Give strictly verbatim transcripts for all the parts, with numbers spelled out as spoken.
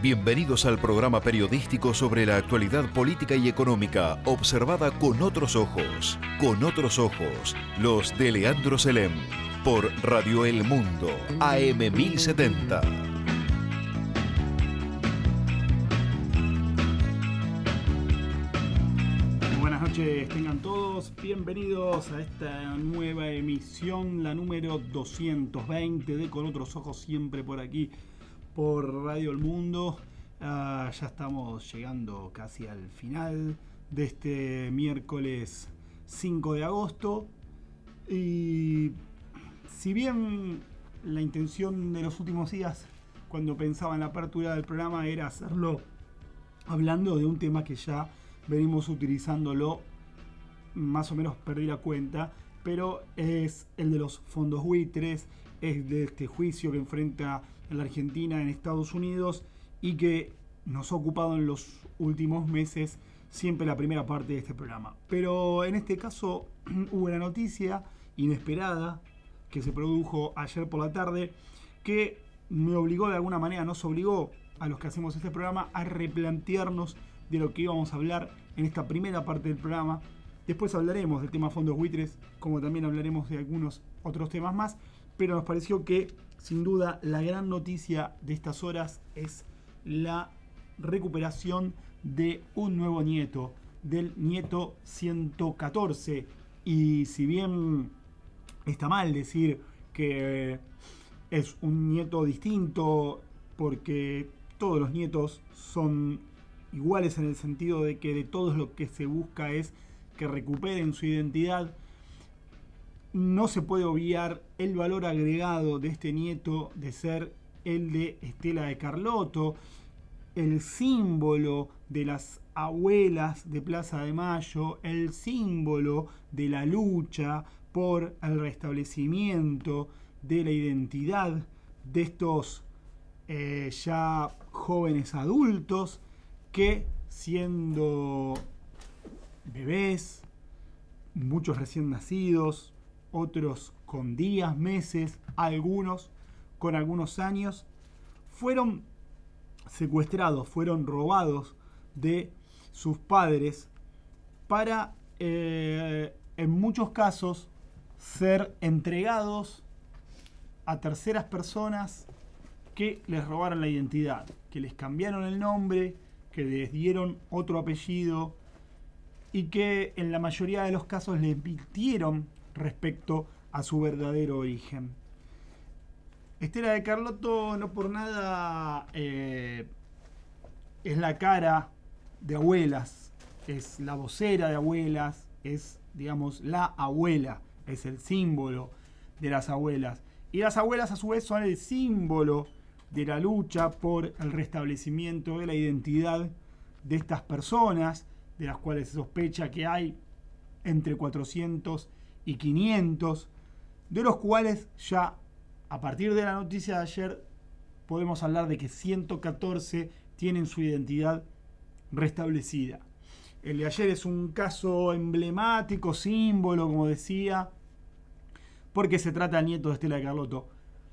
Bienvenidos al programa periodístico sobre la actualidad política y económica, observada con otros ojos. Con otros ojos, los de Leandro Selem, por Radio El Mundo, A M mil setenta. Buenas noches, tengan todos bienvenidos a esta nueva emisión, la número doscientos veinte de Con Otros Ojos, siempre por aquí, por Radio El Mundo. Uh, ya estamos llegando casi al final de este miércoles cinco de agosto. Y si bien la intención de los últimos días, cuando pensaba en la apertura del programa, era hacerlo hablando de un tema que ya venimos utilizándolo, más o menos perdí la cuenta, pero es el de los fondos buitres, es de este juicio que enfrenta en la Argentina, en Estados Unidos, y que nos ha ocupado en los últimos meses siempre la primera parte de este programa. Pero en este caso hubo una noticia inesperada que se produjo ayer por la tarde que me obligó de alguna manera, nos obligó a los que hacemos este programa a replantearnos de lo que íbamos a hablar en esta primera parte del programa. Después hablaremos del tema fondos buitres, como también hablaremos de algunos otros temas más, pero nos pareció que sin duda la gran noticia de estas horas es la recuperación de un nuevo nieto, del nieto ciento catorce. Y si bien está mal decir que es un nieto distinto, porque todos los nietos son iguales en el sentido de que de todos lo que se busca es que recuperen su identidad, no se puede obviar el valor agregado de este nieto de ser el de Estela de Carlotto, el símbolo de las abuelas de Plaza de Mayo, el símbolo de la lucha por el restablecimiento de la identidad de estos eh, ya jóvenes adultos que, siendo bebés, muchos recién nacidos, otros con días, meses, algunos con algunos años, fueron secuestrados, fueron robados de sus padres para, eh, en muchos casos, ser entregados a terceras personas que les robaron la identidad, que les cambiaron el nombre, que les dieron otro apellido y que en la mayoría de los casos les mintieron respecto a su verdadero origen. Estela de Carlotto no por nada eh, es la cara de abuelas, es la vocera de abuelas, es, digamos, la abuela, es el símbolo de las abuelas. Y las abuelas a su vez son el símbolo de la lucha por el restablecimiento de la identidad de estas personas, de las cuales se sospecha que hay entre cuatrocientos y quinientos, de los cuales ya a partir de la noticia de ayer podemos hablar de que ciento catorce tienen su identidad restablecida. El de ayer es un caso emblemático, símbolo, como decía, porque se trata del nieto de Estela de Carlotto.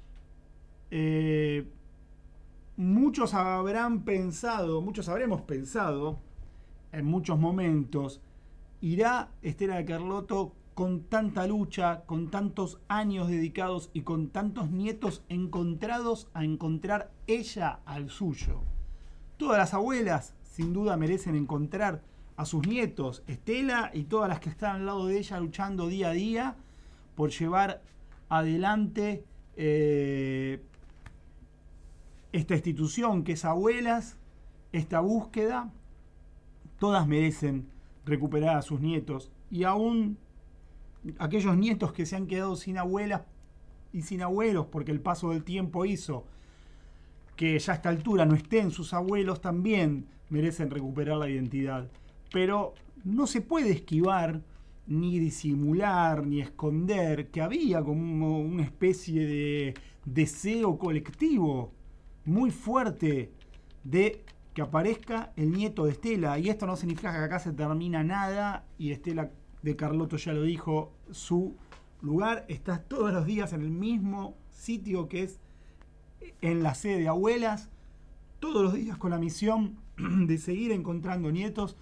Eh, muchos habrán pensado, muchos habremos pensado en muchos momentos, ¿irá Estela de Carlotto con tanta lucha, con tantos años dedicados y con tantos nietos encontrados a encontrar ella al suyo? Todas las abuelas sin duda merecen encontrar a sus nietos, Estela y todas las que están al lado de ella luchando día a día por llevar adelante eh, esta institución que es Abuelas, esta búsqueda. Todas merecen recuperar a sus nietos, y aún aquellos nietos que se han quedado sin abuelas y sin abuelos porque el paso del tiempo hizo que ya a esta altura no estén sus abuelos, también merecen recuperar la identidad. Pero no se puede esquivar, ni disimular, ni esconder que había como una especie de deseo colectivo muy fuerte de que aparezca el nieto de Estela. Y esto no significa que acá se termina nada, y Estela de Carlotto ya lo dijo, su lugar está todos los días en el mismo sitio, que es en la sede de Abuelas, todos los días con la misión de seguir encontrando nietos,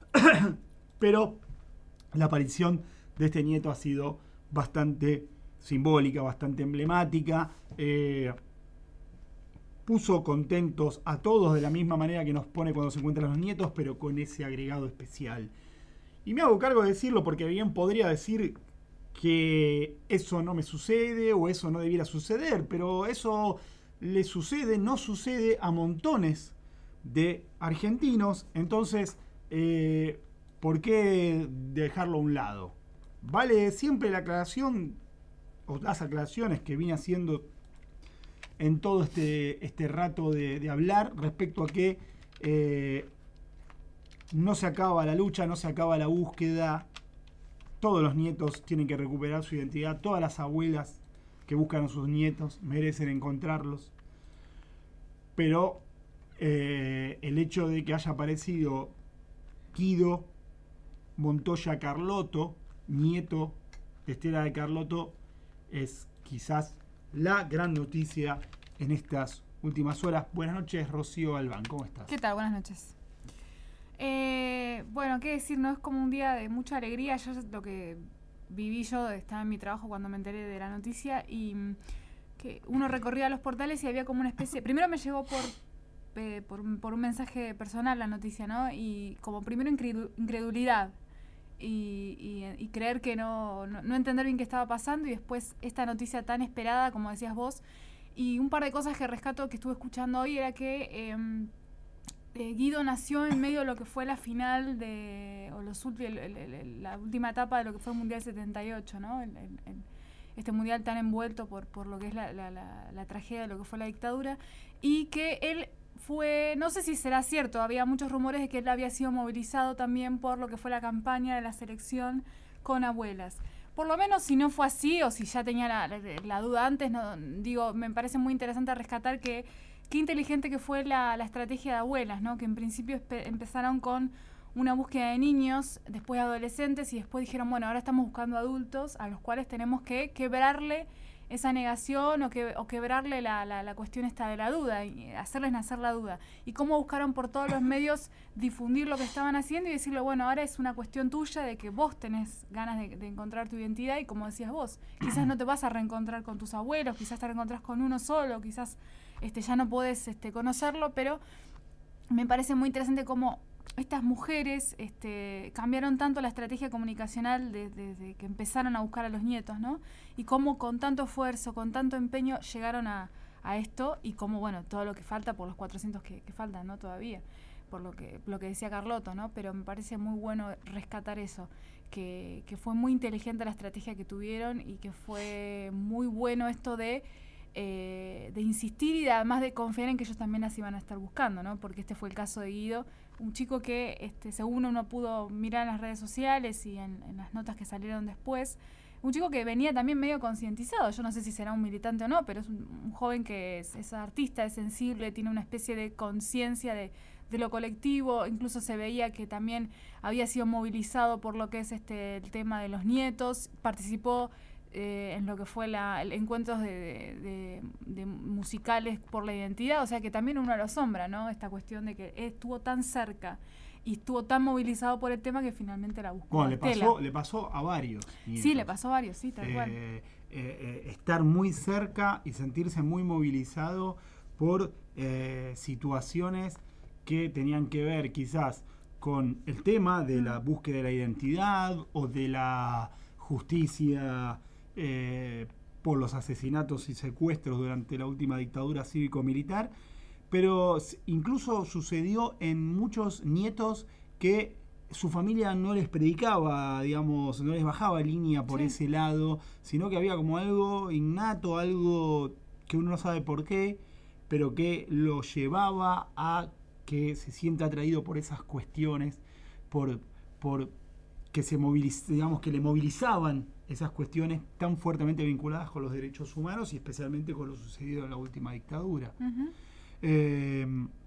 pero la aparición de este nieto ha sido bastante simbólica, bastante emblemática. Eh, puso contentos a todos de la misma manera que nos pone cuando se encuentran los nietos, pero con ese agregado especial. Y me hago cargo de decirlo porque bien podría decir que eso no me sucede o eso no debiera suceder, pero eso le sucede, no sucede a montones de argentinos. Entonces, eh, ¿por qué dejarlo a un lado? Vale siempre la aclaración o las aclaraciones que vine haciendo en todo este, este rato de, de hablar respecto a que eh, no se acaba la lucha, no se acaba la búsqueda. Todos los nietos tienen que recuperar su identidad. Todas las abuelas que buscan a sus nietos merecen encontrarlos. Pero eh, el hecho de que haya aparecido Guido Montoya Carlotto, nieto de Estela de Carlotto, es quizás la gran noticia en estas últimas horas. Buenas noches, Rocío Albán, ¿cómo estás? ¿Qué tal? Buenas noches. Eh, bueno, qué decir, no es como un día de mucha alegría. Yo lo que viví yo, estaba en mi trabajo cuando me enteré de la noticia y que uno recorría los portales y había como una especie... Primero me llegó por, eh, por, por un mensaje personal la noticia, ¿no? Y como primero incredulidad y, y, y creer que no, no, no entender bien qué estaba pasando, y después esta noticia tan esperada, como decías vos. Y un par de cosas que rescato que estuve escuchando hoy era que... Eh, Eh, Guido nació en medio de lo que fue la final de, o los el, el, el, la última etapa de lo que fue el Mundial setenta y ocho, ¿no? El, el, el, este Mundial tan envuelto por, por lo que es la, la, la, la tragedia de lo que fue la dictadura, y que él fue, no sé si será cierto, había muchos rumores de que él había sido movilizado también por lo que fue la campaña de la selección con abuelas. Por lo menos si no fue así, o si ya tenía la, la, la duda antes, no, digo, me parece muy interesante rescatar que qué inteligente que fue la, la estrategia de abuelas, ¿no? Que en principio espe- empezaron con una búsqueda de niños, después de adolescentes, y después dijeron, bueno, ahora estamos buscando adultos a los cuales tenemos que quebrarle esa negación o, que, o quebrarle la, la, la cuestión esta de la duda, y hacerles nacer la duda. Y cómo buscaron por todos los medios difundir lo que estaban haciendo y decirle, bueno, ahora es una cuestión tuya de que vos tenés ganas de, de encontrar tu identidad, y como decías vos, quizás no te vas a reencontrar con tus abuelos, quizás te reencontrás con uno solo, quizás este, ya no podés este, conocerlo, pero me parece muy interesante cómo estas mujeres este, cambiaron tanto la estrategia comunicacional desde, desde que empezaron a buscar a los nietos, ¿no? Y cómo con tanto esfuerzo, con tanto empeño llegaron a, a esto, y cómo, bueno, todo lo que falta por los cuatrocientos que, que faltan, ¿no? Todavía, por lo que, lo que decía Carlotto, ¿no? Pero me parece muy bueno rescatar eso, que, que fue muy inteligente la estrategia que tuvieron, y que fue muy bueno esto de... Eh, de insistir y de, además de confiar en que ellos también las iban a estar buscando, ¿no? Porque este fue el caso de Guido, un chico que, este, según uno pudo mirar en las redes sociales y en, en las notas que salieron después, un chico que venía también medio concientizado. Yo no sé si será un militante o no, pero es un, un joven que es, es artista, es sensible, tiene una especie de conciencia de, de lo colectivo. Incluso se veía que también había sido movilizado por lo que es este el tema de los nietos, participó Eh, en lo que fue la, el encuentros de, de, de, de musicales por la identidad, o sea que también uno lo asombra, ¿no? Esta cuestión de que estuvo tan cerca y estuvo tan movilizado por el tema que finalmente la buscó. Bueno, le pasó, le pasó a varios nietos. Sí, le pasó a varios, sí, tal eh, cual. Eh, eh, estar muy cerca y sentirse muy movilizado por eh, situaciones que tenían que ver quizás con el tema de la búsqueda de la identidad o de la justicia Eh, por los asesinatos y secuestros durante la última dictadura cívico-militar, pero incluso sucedió en muchos nietos que su familia no les predicaba, digamos, no les bajaba línea por sí. ese lado, sino que había como algo innato, algo que uno no sabe por qué, pero que lo llevaba a que se sienta atraído por esas cuestiones, por, por que se moviliz, digamos, que le movilizaban esas cuestiones tan fuertemente vinculadas con los derechos humanos y especialmente con lo sucedido en la última dictadura. Uh-huh. Eh,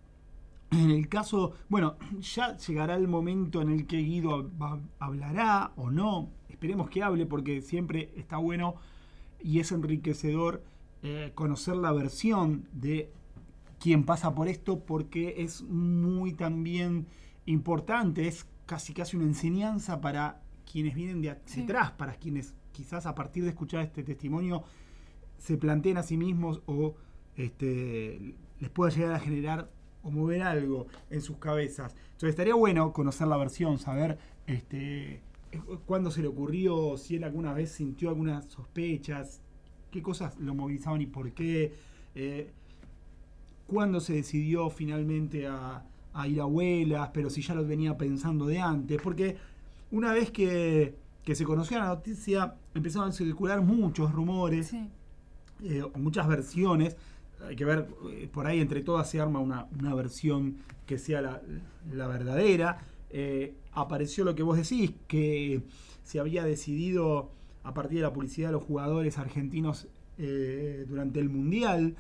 en el caso, bueno, ya llegará el momento en el que Guido va, hablará o no, esperemos que hable porque siempre está bueno y es enriquecedor eh, conocer la versión de quien pasa por esto porque es muy también importante, es casi casi una enseñanza para quienes vienen de Sí. detrás, para quienes quizás a partir de escuchar este testimonio se planteen a sí mismos o este, les pueda llegar a generar o mover algo en sus cabezas. Entonces estaría bueno conocer la versión, saber este, cuándo se le ocurrió, si él alguna vez sintió algunas sospechas, qué cosas lo movilizaban y por qué, eh, cuándo se decidió finalmente a, a ir a Huellas, pero si ya lo venía pensando de antes, porque una vez que, que se conoció la noticia empezaron a circular muchos rumores, Sí. eh, muchas versiones. Hay que ver, eh, por ahí entre todas se arma una, una versión que sea la, la verdadera. Eh, apareció lo que vos decís, que se había decidido a partir de la publicidad de los jugadores argentinos eh, durante el Mundial,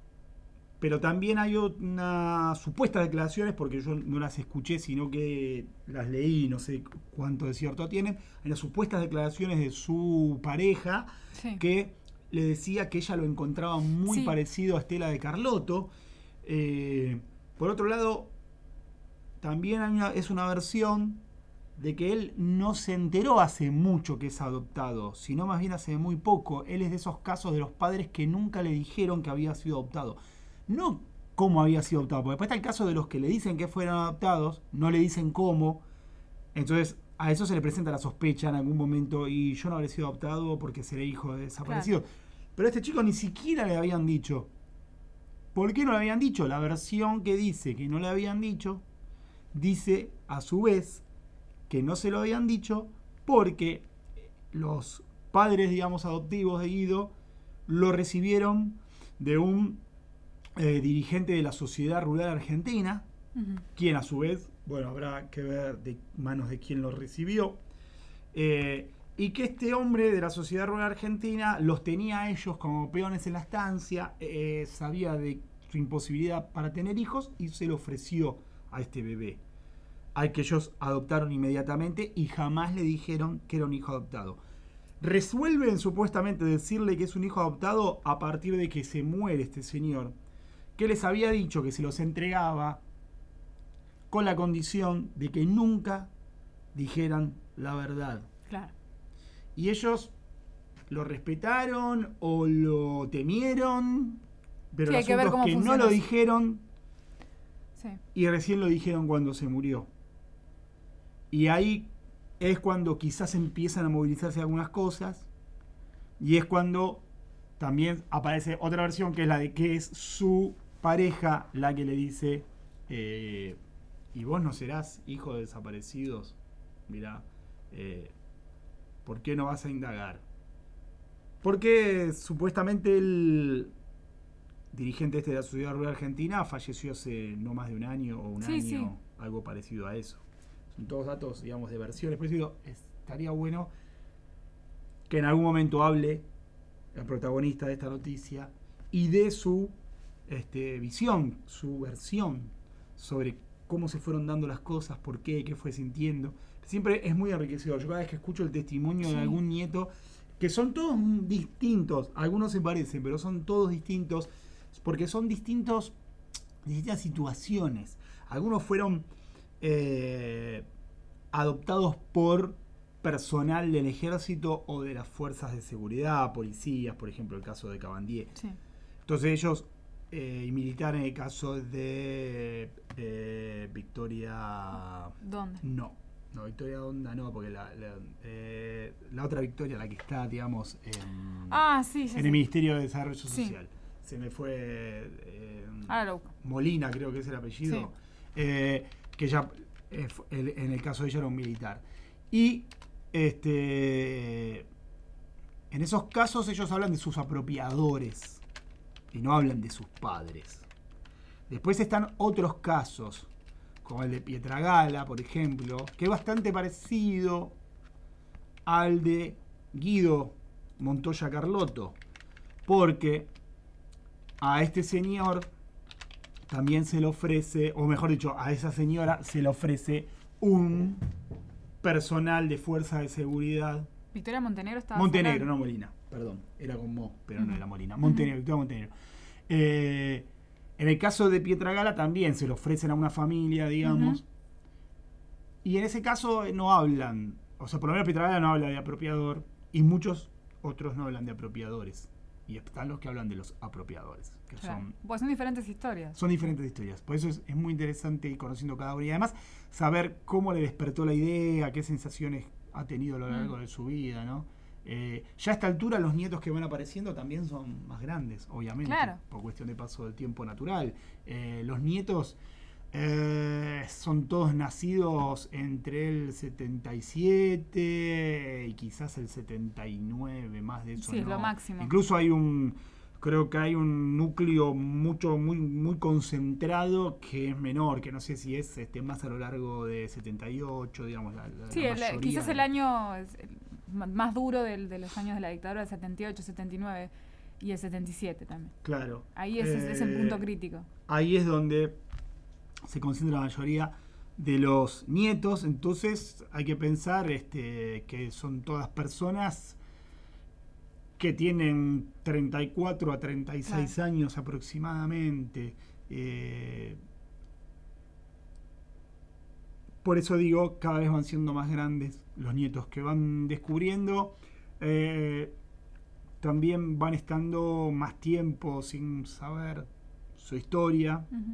pero también hay unas supuestas declaraciones, porque yo no las escuché, sino que las leí, no sé cuánto de cierto tienen, hay unas supuestas declaraciones de su pareja, Sí. que le decía que ella lo encontraba muy Sí. parecido a Estela de Carlotto. Eh, por otro lado, también hay una, es una versión de que él no se enteró hace mucho que es adoptado, sino más bien hace muy poco. Él es de esos casos de los padres que nunca le dijeron que había sido adoptado. No cómo había sido adoptado, porque después está el caso de los que le dicen que fueron adoptados, no le dicen cómo. Entonces a eso se le presenta la sospecha en algún momento, y yo no habré sido adoptado porque seré hijo de desaparecido. Claro. Pero a este chico ni siquiera le habían dicho. ¿Por qué no le habían dicho? La versión que dice que no le habían dicho, dice a su vez que no se lo habían dicho porque los padres, digamos, adoptivos de Guido lo recibieron de un eh, dirigente de la Sociedad Rural Argentina, uh-huh. quien a su vez, bueno, habrá que ver de manos de quién lo recibió, eh, y que este hombre de la Sociedad Rural Argentina los tenía a ellos como peones en la estancia, eh, sabía de su imposibilidad para tener hijos y se lo ofreció a este bebé, al que ellos adoptaron inmediatamente y jamás le dijeron que era un hijo adoptado. Resuelven supuestamente decirle que es un hijo adoptado a partir de que se muere este señor, que les había dicho que se los entregaba con la condición de que nunca dijeran la verdad. Claro. Y ellos lo respetaron o lo temieron, pero sí, el asunto es que no lo dijeron, sí. y recién lo dijeron cuando se murió. Y ahí es cuando quizás empiezan a movilizarse algunas cosas, y es cuando también aparece otra versión, que es la de que es su pareja la que le dice, eh, y vos no serás hijo de desaparecidos, mirá, eh, ¿por qué no vas a indagar? Porque supuestamente el dirigente este de la Sociedad Rural Argentina falleció hace no más de un año o un sí, año, sí. algo parecido a eso. Son todos datos, digamos, de versiones. Por eso digo, estaría bueno que en algún momento hable el protagonista de esta noticia y dé su este, visión, su versión sobre cómo se fueron dando las cosas, por qué, qué fue sintiendo. Siempre es muy enriquecedor. Yo cada vez que escucho el testimonio sí. de algún nieto, que son todos distintos, algunos se parecen, pero son todos distintos, porque son distintos, distintas situaciones. Algunos fueron eh, adoptados por personal del ejército o de las fuerzas de seguridad, policías, por ejemplo, el caso de Cabandier. Sí. Entonces ellos, eh, y militar en el caso de eh, Victoria... ¿Dónde? No. No, Victoria Donda no, porque la, la, eh, la otra Victoria, la que está, digamos, en, ah, sí, sí, en sí. el Ministerio de Desarrollo Social. Sí. Se me fue eh, ah, lo... Molina, creo que es el apellido, sí. eh, que ya eh, el, en el caso de ella era un militar. Y este en esos casos ellos hablan de sus apropiadores y no hablan de sus padres. Después están otros casos, como el de Pietragala, por ejemplo, que es bastante parecido al de Guido Montoya Carlotto, porque a este señor también se le ofrece, o mejor dicho, a esa señora se le ofrece un personal de fuerza de seguridad. Victoria Montenegro estaba Montenegro, fuera. no Molina, perdón, era con Mo, pero uh-huh. no era Molina. Montenegro, uh-huh. Victoria Montenegro. Eh, En el caso de Pietragala también se lo ofrecen a una familia, digamos. Uh-huh. Y en ese caso no hablan, o sea, por lo menos Pietragala no habla de apropiador y muchos otros no hablan de apropiadores. Y están los que hablan de los apropiadores. Que claro. son, pues son diferentes historias. Son diferentes historias. Por eso es, es muy interesante ir conociendo cada uno. Y además saber cómo le despertó la idea, qué sensaciones ha tenido a lo largo mm. de su vida, ¿no? Eh, ya a esta altura los nietos que van apareciendo también son más grandes, obviamente. Claro. Por cuestión de paso del tiempo natural. Eh, los nietos eh, son todos nacidos entre el setenta y siete y quizás el setenta y nueve, más de eso. Sí, no. es lo máximo. Incluso hay un... Creo que hay un núcleo mucho muy muy concentrado que es menor, que no sé si es este más a lo largo de setenta y ocho, digamos. La, la, sí, la el, quizás el año el más duro del, de los años de la dictadura, el setenta y ocho, setenta y nueve y el setenta y siete también. Claro. Ahí es, eh, es el punto crítico. Ahí es donde se concentra la mayoría de los nietos, entonces hay que pensar este, que son todas personas que tienen treinta y cuatro a treinta y seis claro. años aproximadamente. Eh, por eso digo, cada vez van siendo más grandes los nietos que van descubriendo. Eh, también van estando más tiempo sin saber su historia, uh-huh.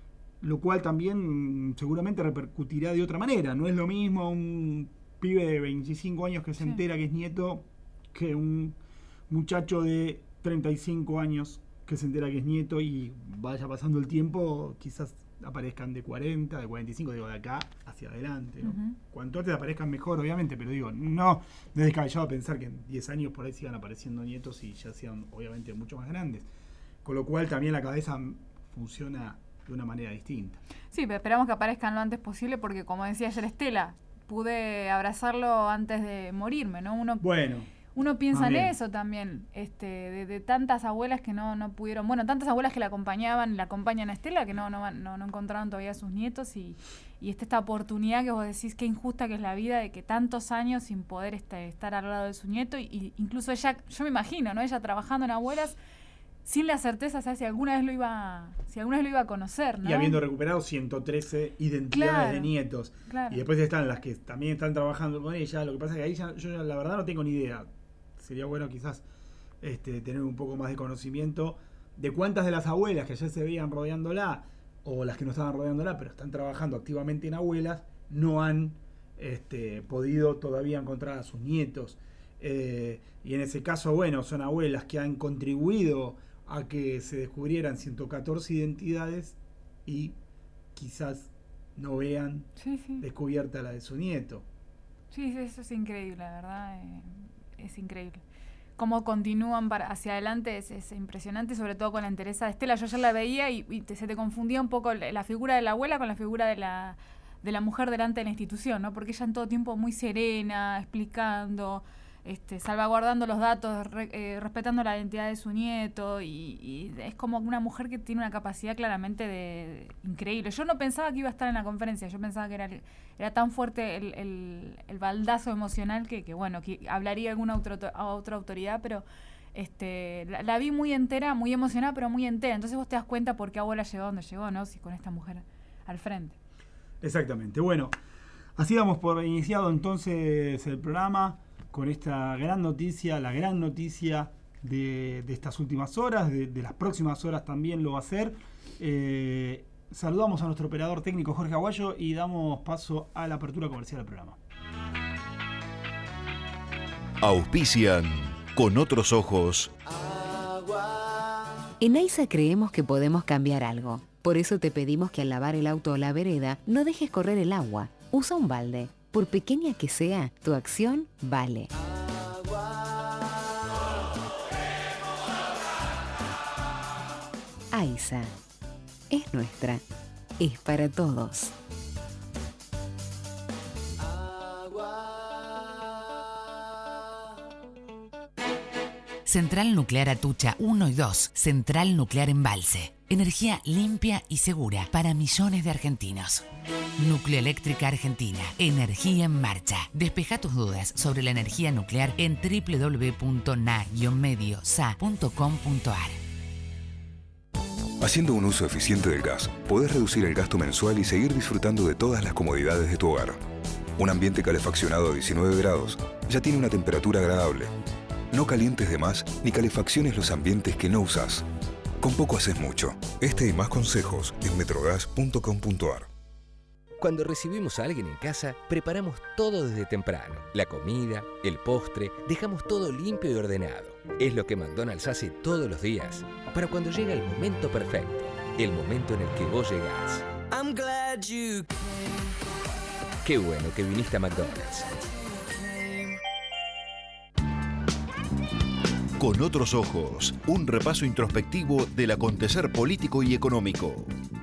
lo cual también seguramente repercutirá de otra manera. No es lo mismo un pibe de veinticinco años que se sí. entera que es nieto que un muchacho de treinta y cinco años que se entera que es nieto y vaya pasando el tiempo, quizás aparezcan de cuarenta, de cuarenta y cinco, digo, de acá hacia adelante, ¿no? Uh-huh. Cuanto antes aparezcan mejor, obviamente, pero digo, no, no es descabellado pensar que en diez años por ahí sigan apareciendo nietos y ya sean, obviamente, mucho más grandes. Con lo cual también la cabeza funciona de una manera distinta. Sí, pero esperamos que aparezcan lo antes posible porque, como decía ayer Estela, pude abrazarlo antes de morirme, ¿no? Uno... Bueno... Uno piensa en eso también, este, de, de tantas abuelas que no, no pudieron, bueno, tantas abuelas que la acompañaban, la acompañan a Estela, que no, no, no, no encontraron todavía a sus nietos y, y esta, esta oportunidad que vos decís que injusta que es la vida de que tantos años sin poder este, estar al lado de su nieto y, y incluso ella, yo me imagino, ¿no? Ella trabajando en abuelas sin la certeza, ¿sabes? Si alguna vez lo iba, si alguna vez lo iba a conocer, ¿no? Y habiendo recuperado ciento trece identidades claro, de nietos. Claro. Y después están las que también están trabajando con ella, lo que pasa es que ahí ya, yo ya, la verdad no tengo ni idea. Sería bueno quizás este, tener un poco más de conocimiento de cuántas de las abuelas que ya se veían rodeándola o las que no estaban rodeándola pero están trabajando activamente en abuelas no han este, podido todavía encontrar a sus nietos. Eh, y en ese caso, bueno, son abuelas que han contribuido a que se descubrieran ciento catorce identidades y quizás no vean sí, sí. descubierta la de su nieto. Sí, eso es increíble, la verdad. Eh... Es increíble. Cómo continúan para hacia adelante es, es impresionante, sobre todo con la entereza de Estela. Yo ya la veía y, y te, se te confundía un poco la figura de la abuela con la figura de la, de la mujer delante de la institución, ¿no? Porque ella en todo tiempo muy serena, explicando, este, salvaguardando los datos, re, eh, respetando la identidad de su nieto y, y es como una mujer que tiene una capacidad claramente de, de increíble. Yo no pensaba que iba a estar en la conferencia, yo pensaba que era, era tan fuerte el, el, el baldazo emocional que, que bueno, que hablaría alguna otra, otra autoridad, pero este, la, la vi muy entera, muy emocionada, pero muy entera. Entonces vos te das cuenta por qué abuela llegó donde llegó, ¿no? Si con esta mujer al frente. Exactamente. Bueno, así damos por iniciado entonces el programa con esta gran noticia, la gran noticia de, de estas últimas horas, de, de las próximas horas también lo va a hacer. Eh, saludamos a nuestro operador técnico Jorge Aguayo y damos paso a la apertura comercial del programa. Auspician Con Otros Ojos. En AISA creemos que podemos cambiar algo. Por eso te pedimos que al lavar el auto o la vereda no dejes correr el agua. Usa un balde. Por pequeña que sea, tu acción vale. AISA. Es nuestra. Es para todos. Central Nuclear Atucha uno y dos. Central Nuclear Embalse. Energía limpia y segura para millones de argentinos. Nucleoeléctrica Argentina. Energía en marcha. Despeja tus dudas sobre la energía nuclear en doble u doble u doble u punto na guion medio sa punto com punto a r. Haciendo un uso eficiente del gas, podés reducir el gasto mensual y seguir disfrutando de todas las comodidades de tu hogar. Un ambiente calefaccionado a diecinueve grados ya tiene una temperatura agradable. No calientes de más ni calefacciones los ambientes que no usás. Con poco haces mucho. Este y más consejos en metrogas punto com punto ar. Cuando recibimos a alguien en casa, preparamos todo desde temprano. La comida, el postre, dejamos todo limpio y ordenado. Es lo que McDonald's hace todos los días, para cuando llega el momento perfecto, el momento en el que vos llegás. I'm glad you came. Qué bueno que viniste a McDonald's. Con otros ojos, un repaso introspectivo del acontecer político y económico.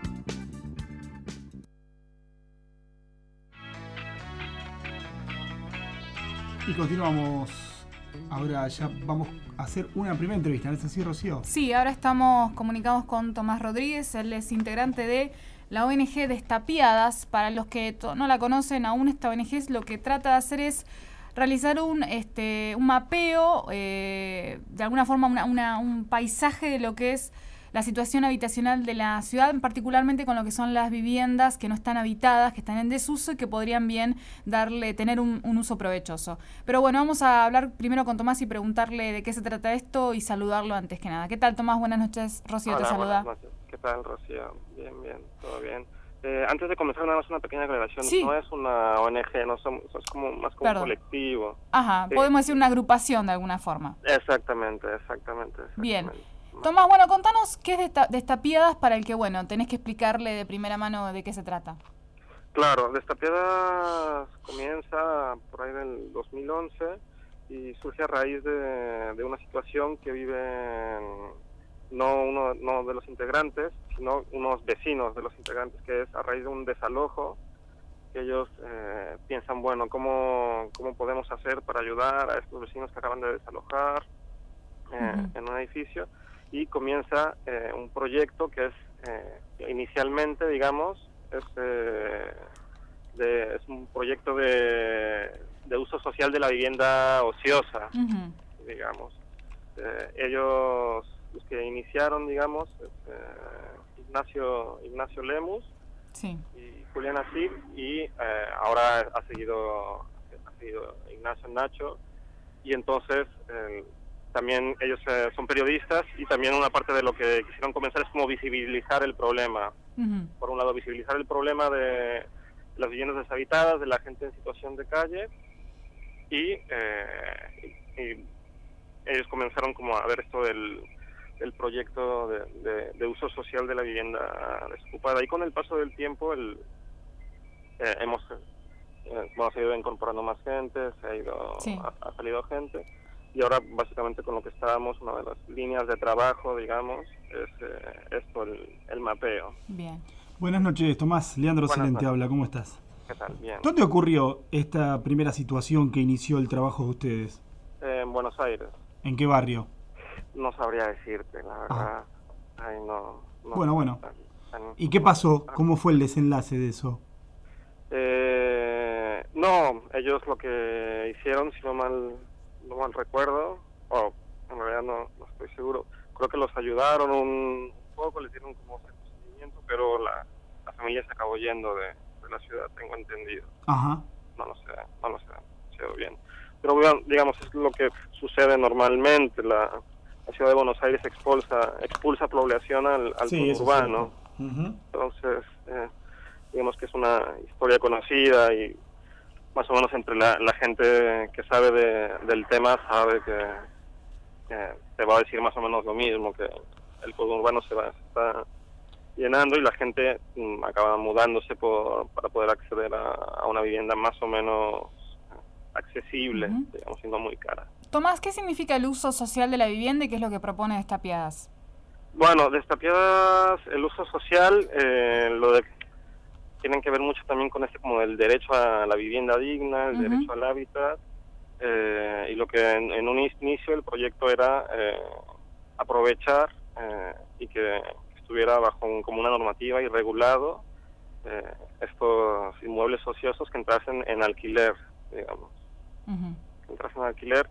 Y continuamos. Ahora ya vamos a hacer una primera entrevista, ¿no es así, Rocío? Sí, ahora estamos comunicados con Tomás Rodríguez, él es integrante de la O N G Destapiadas. Para los que no la conocen aún, esta O N G lo que trata de hacer es realizar un este un mapeo, eh, de alguna forma una, una, un paisaje de lo que es la situación habitacional de la ciudad, particularmente con lo que son las viviendas que no están habitadas, que están en desuso y que podrían bien darle tener un, un uso provechoso. Pero bueno, vamos a hablar primero con Tomás y preguntarle de qué se trata esto y saludarlo antes que nada. ¿Qué tal, Tomás? Buenas noches. Rocío Hola, te saluda. Buenas noches. ¿Qué tal, Rocío? Bien, bien, todo bien. Eh, antes de comenzar, nada más una pequeña aclaración. Sí. No es una O N G, no somos, es como más como Perdón. un colectivo. Ajá, Sí. podemos decir una agrupación de alguna forma. Exactamente, exactamente. exactamente. Bien. Tomás, bueno, contanos qué es Desta- Destapiadas para el que, bueno, tenés que explicarle de primera mano de qué se trata. Claro, Destapiadas comienza por ahí del dos mil once y surge a raíz de, de una situación que viven no uno no de los integrantes, sino unos vecinos de los integrantes, que es a raíz de un desalojo que ellos eh, piensan, bueno, ¿cómo, cómo podemos hacer para ayudar a estos vecinos que acaban de desalojar eh, uh-huh. en un edificio? Y comienza eh, un proyecto que es, eh, inicialmente, digamos, es, eh, de, es un proyecto de, de uso social de la vivienda ociosa, uh-huh. digamos. Eh, ellos, los que iniciaron, digamos, es, eh, Ignacio, Ignacio Lemus sí. y Julián Asir, y eh, ahora ha seguido, ha seguido Ignacio Nacho, y entonces... Eh, también ellos eh, son periodistas y también una parte de lo que quisieron comenzar es como visibilizar el problema. Uh-huh. Por un lado, visibilizar el problema de las viviendas deshabitadas, de la gente en situación de calle, y, eh, y, y ellos comenzaron como a ver esto del, del proyecto de, de, de uso social de la vivienda desocupada. Y con el paso del tiempo el, eh, hemos eh, bueno, se ha ido incorporando más gente, se ha ido sí. ha, ha salido gente. Y ahora, básicamente, con lo que estábamos, una de las líneas de trabajo, digamos, es eh, esto, el, el mapeo. Bien. Buenas noches, Tomás. Leandro Selén te habla. ¿Cómo estás? ¿Qué tal? Bien. ¿Dónde ocurrió esta primera situación que inició el trabajo de ustedes? Eh, en Buenos Aires. ¿En qué barrio? No sabría decirte, la verdad. Ah. Ay, no, no. Bueno, bueno. Tan, tan... ¿Y qué pasó? ¿Cómo fue el desenlace de eso? Eh, no, ellos lo que hicieron, si no mal... no mal recuerdo, o en realidad no, no estoy seguro, creo que los ayudaron un poco, les dieron como seguimiento, pero la, la familia se acabó yendo de, de la ciudad, tengo entendido. Ajá. No lo sé, no lo sé, sé bien. Pero digamos, es lo que sucede normalmente, la, la ciudad de Buenos Aires expulsa, expulsa población al, al sí, urbano. Uh-huh. Entonces, eh, digamos que es una historia conocida y más o menos entre la, la gente que sabe de, del tema sabe que, que te va a decir más o menos lo mismo, que el conurbano se va está llenando y la gente um, acaba mudándose por, para poder acceder a, a una vivienda más o menos accesible, uh-huh. digamos, y no muy cara. Tomás, ¿qué significa el uso social de la vivienda y qué es lo que propone Destapiadas? Bueno, Destapiadas, el uso social, eh, lo de tienen que ver mucho también con este como el derecho a la vivienda digna, el uh-huh. derecho al hábitat, eh, y lo que en, en un inicio el proyecto era eh, aprovechar eh, y que estuviera bajo un, como una normativa y regulado eh, estos inmuebles ociosos que entrasen en alquiler, digamos, uh-huh. que entrasen en alquiler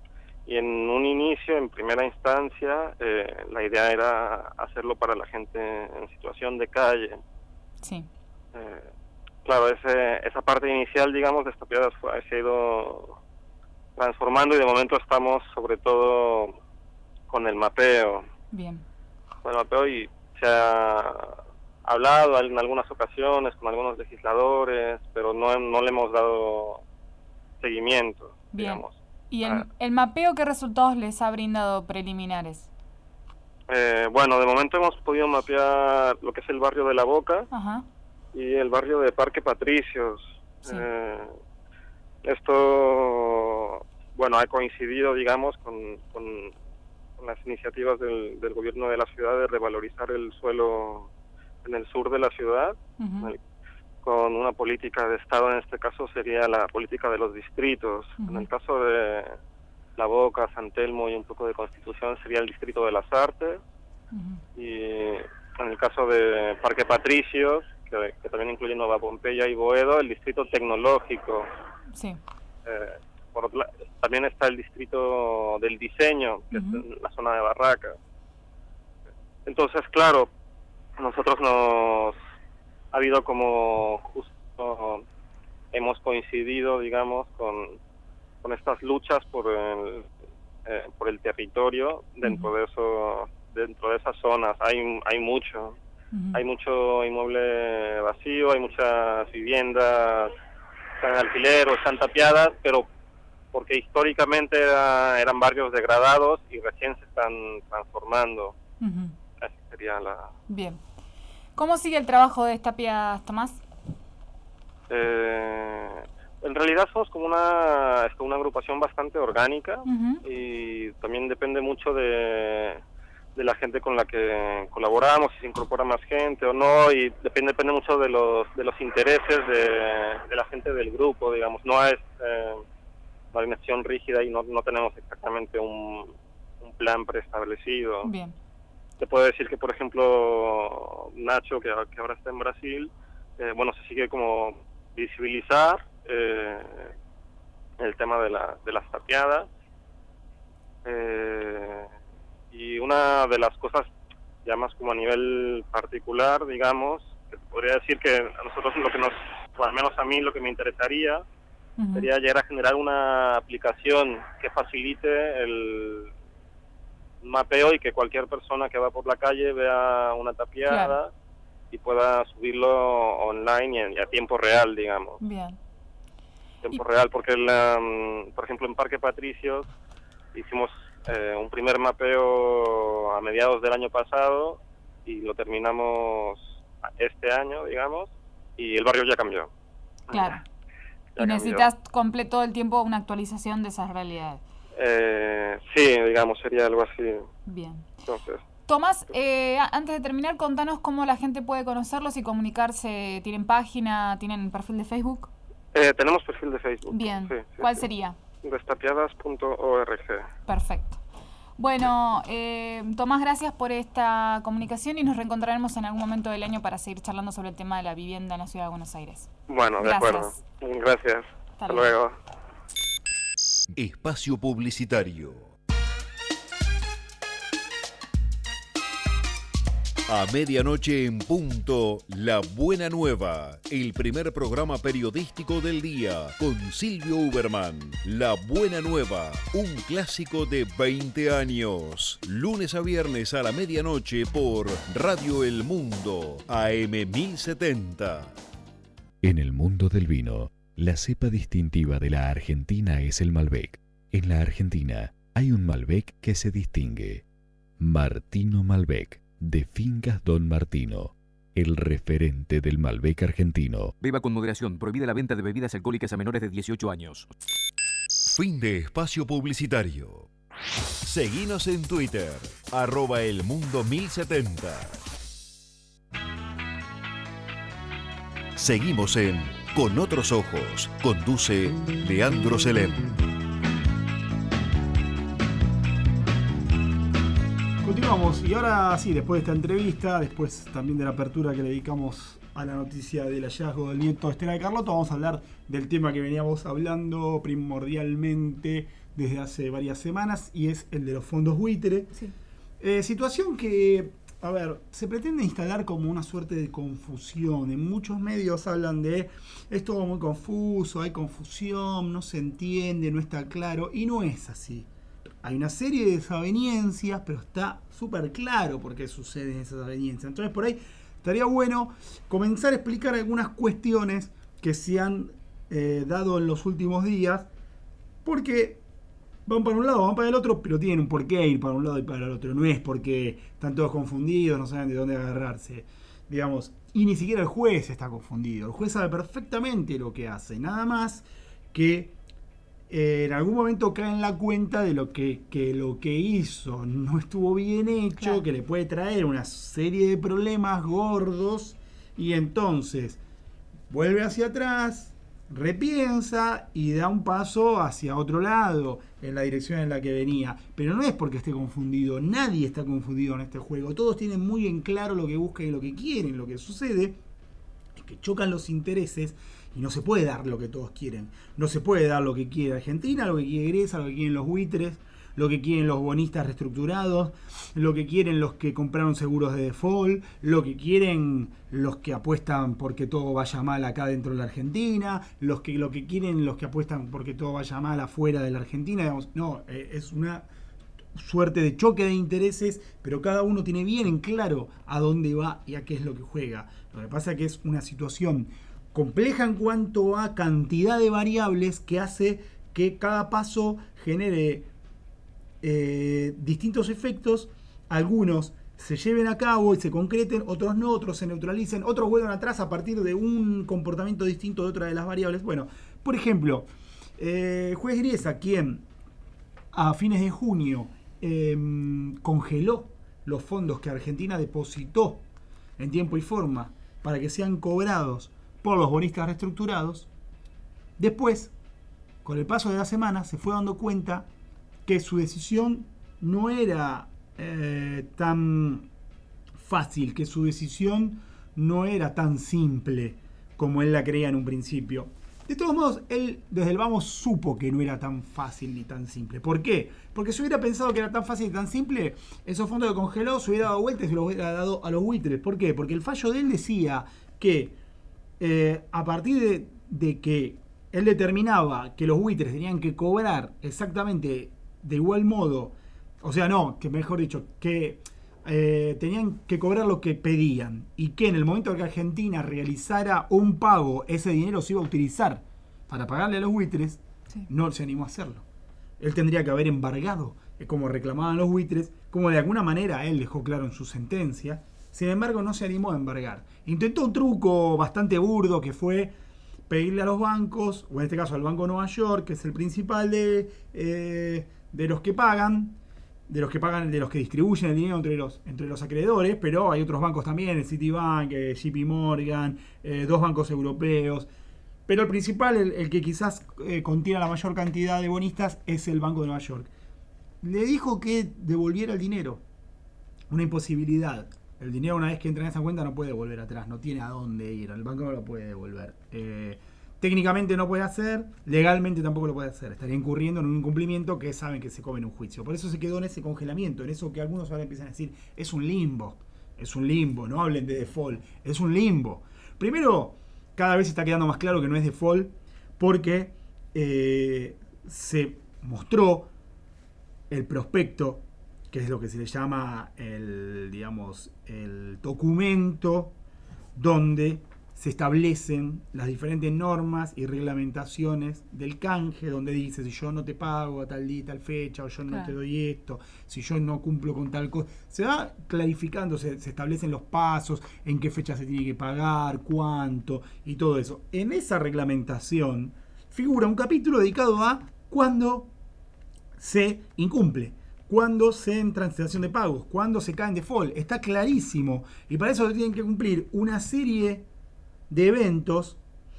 y en un inicio, en primera instancia, eh, la idea era hacerlo para la gente en situación de calle. Sí. Eh, claro, ese, esa parte inicial, digamos, de Destapiadas fue, se ha ido transformando, y de momento estamos sobre todo con el mapeo. Bien. Con el mapeo, y se ha hablado en algunas ocasiones con algunos legisladores, pero no, no le hemos dado seguimiento, Bien. digamos. ¿Y el, Ah. el mapeo qué resultados les ha brindado preliminares? Eh, bueno, de momento hemos podido mapear lo que es el barrio de La Boca Ajá. y el barrio de Parque Patricios. Sí. Eh, esto, bueno, ha coincidido, digamos, con, con, con las iniciativas del, del gobierno de la ciudad de revalorizar el suelo en el sur de la ciudad, Uh-huh. el, con una política de Estado. En este caso sería la política de los distritos. Uh-huh. En el caso de La Boca, San Telmo y un poco de Constitución sería el distrito de las Artes. Uh-huh. Y en el caso de Parque Patricios, que, que también incluye Nueva Pompeya y Boedo, el distrito tecnológico. Sí. Eh, por otro lado, también está el distrito del diseño, que Uh-huh. es en la zona de Barracas. Entonces, claro, nosotros nos ha habido como justo hemos coincidido, digamos, con, con estas luchas por el, eh, por el territorio dentro uh-huh. de eso, dentro de esas zonas. Hay hay mucho, uh-huh. hay mucho inmueble vacío, hay muchas viviendas están en alquiler o están tapiadas, pero porque históricamente era, eran barrios degradados y recién se están transformando. Uh-huh. Esa sería la... Bien. ¿Cómo sigue el trabajo de Destapiadas, Tomás? Eh, en realidad somos como una, es como una agrupación bastante orgánica, uh-huh. y también depende mucho de, de la gente con la que colaboramos, si se incorpora más gente o no, y depende depende mucho de los de los intereses de, de la gente del grupo, digamos. No es eh, una organización rígida y no, no tenemos exactamente un, un plan preestablecido. Bien. Te puedo decir que, por ejemplo, Nacho, que, que ahora está en Brasil, eh, bueno, se sigue como visibilizar eh, el tema de, la, de las tapiadas. Eh, y una de las cosas, ya más como a nivel particular, digamos, que podría decir que a nosotros lo que nos, o al menos a mí lo que me interesaría, uh-huh. sería llegar a generar una aplicación que facilite el mapeo y que cualquier persona que va por la calle vea una tapiada, claro. y pueda subirlo online y, en, y a tiempo real, digamos. Bien. Tiempo y... real, porque la, por ejemplo en Parque Patricios hicimos eh, un primer mapeo a mediados del año pasado y lo terminamos este año, digamos, y el barrio ya cambió. Claro. Ya y necesitas completo todo el tiempo una actualización de esas realidades. Eh, sí, digamos, sería algo así. Bien. Entonces, Tomás, eh, antes de terminar, contanos cómo la gente puede conocerlos y comunicarse. ¿Tienen página? ¿Tienen perfil de Facebook? Eh, tenemos perfil de Facebook. Bien. Sí, sí, ¿Cuál sí. sería? Destapiadas punto org. Perfecto. Bueno, eh, Tomás, gracias por esta comunicación y nos reencontraremos en algún momento del año para seguir charlando sobre el tema de la vivienda en la Ciudad de Buenos Aires. Bueno, de gracias. acuerdo. Gracias. Hasta, Hasta luego. luego. Espacio publicitario. A medianoche en punto, La Buena Nueva, el primer programa periodístico del día, con Silvio Uberman. La Buena Nueva, un clásico de veinte años. Lunes a viernes a la medianoche por Radio El Mundo, A M mil setenta. En el mundo del vino, la cepa distintiva de la Argentina es el Malbec. En la Argentina hay un Malbec que se distingue. Martino Malbec, de Fincas Don Martino, el referente del Malbec argentino. Beba con moderación. Prohibida la venta de bebidas alcohólicas a menores de dieciocho años. Fin de espacio publicitario. Seguinos en Twitter, arroba el mundo mil setenta. Seguimos en Con Otros Ojos. Conduce Leandro Selem. Continuamos, y ahora sí, después de esta entrevista, después también de la apertura que le dedicamos a la noticia del hallazgo del nieto de Estela de Carlotto, vamos a hablar del tema que veníamos hablando primordialmente desde hace varias semanas y es el de los fondos buitre. Sí. Eh, situación que, a ver, se pretende instalar como una suerte de confusión. En muchos medios hablan de es todo muy confuso, hay confusión, no se entiende, no está claro, y no es así. Hay una serie de desavenencias, pero está súper claro por qué suceden esas desavenencias. Entonces, por ahí estaría bueno comenzar a explicar algunas cuestiones que se han eh, dado en los últimos días, porque van para un lado, van para el otro, pero tienen un porqué ir para un lado y para el otro. No es porque están todos confundidos, no saben de dónde agarrarse, digamos. Y ni siquiera el juez está confundido. El juez sabe perfectamente lo que hace, nada más que eh, en algún momento cae en la cuenta de lo que, que lo que hizo no estuvo bien hecho, claro, que le puede traer una serie de problemas gordos, y entonces vuelve hacia atrás, repiensa y da un paso hacia otro lado, en la dirección en la que venía. Pero no es porque esté confundido, nadie está confundido en este juego. Todos tienen muy en claro lo que buscan y lo que quieren. Lo que sucede es que chocan los intereses y no se puede dar lo que todos quieren. No se puede dar lo que quiere Argentina, lo que quiere Grecia, lo que quieren los buitres, lo que quieren los bonistas reestructurados, lo que quieren los que compraron seguros de default, lo que quieren los que apuestan porque todo vaya mal acá dentro de la Argentina, los que, lo que quieren los que apuestan porque todo vaya mal afuera de la Argentina. Digamos, no, eh, es una suerte de choque de intereses, pero cada uno tiene bien en claro a dónde va y a qué es lo que juega. Lo que pasa es que es una situación compleja en cuanto a cantidad de variables que hace que cada paso genere Eh, distintos efectos, algunos se lleven a cabo y se concreten, otros no, otros se neutralicen, otros vuelvan atrás a partir de un comportamiento distinto de otra de las variables. Bueno, por ejemplo, eh, juez Griesa, quien a fines de junio eh, congeló los fondos que Argentina depositó en tiempo y forma para que sean cobrados por los bonistas reestructurados, después, con el paso de la semana, se fue dando cuenta que su decisión no era eh, tan fácil, que su decisión no era tan simple como él la creía en un principio. De todos modos, él desde el vamos supo que no era tan fácil ni tan simple. ¿Por qué? Porque si hubiera pensado que era tan fácil y tan simple, esos fondos que congeló se hubiera dado vueltas y se los hubiera dado a los buitres. ¿Por qué? Porque el fallo de él decía que eh, a partir de, de que él determinaba que los buitres tenían que cobrar exactamente de igual modo, o sea, no, que mejor dicho, que eh, tenían que cobrar lo que pedían, y que en el momento que Argentina realizara un pago, ese dinero se iba a utilizar para pagarle a los buitres, sí, no se animó a hacerlo. Él tendría que haber embargado, como reclamaban los buitres, como de alguna manera él dejó claro en su sentencia. Sin embargo, no se animó a embargar. Intentó un truco bastante burdo, que fue pedirle a los bancos, o en este caso al Banco de Nueva York, que es el principal de... Eh, de los que pagan, de los que pagan, de los que distribuyen el dinero entre los, entre los acreedores, pero hay otros bancos también, el Citibank, eh, J P Morgan, eh, dos bancos europeos, pero el principal, el, el que quizás eh, contiene la mayor cantidad de bonistas, es el Banco de Nueva York. Le dijo que devolviera el dinero, una imposibilidad. El dinero, una vez que entra en esa cuenta, no puede volver atrás, no tiene a dónde ir, el banco no lo puede devolver. Eh, Técnicamente no puede hacer, legalmente tampoco lo puede hacer. Estaría incurriendo en un incumplimiento que saben que se come en un juicio. Por eso se quedó en ese congelamiento, en eso que algunos ahora empiezan a decir, es un limbo, es un limbo, no hablen de default, es un limbo. Primero, cada vez está quedando más claro que no es default, porque eh, se mostró el prospecto, que es lo que se le llama el, digamos, el documento donde se establecen las diferentes normas y reglamentaciones del canje, donde dice, si yo no te pago a tal día, tal fecha, o yo no, claro, te doy esto, si yo no cumplo con tal cosa. Se va clarificando, se, se establecen los pasos, en qué fecha se tiene que pagar, cuánto, y todo eso. En esa reglamentación figura un capítulo dedicado a cuándo se incumple, cuándo se entra en cesación de pagos, cuándo se cae en default. Está clarísimo, y para eso tienen que cumplir una serie de eventos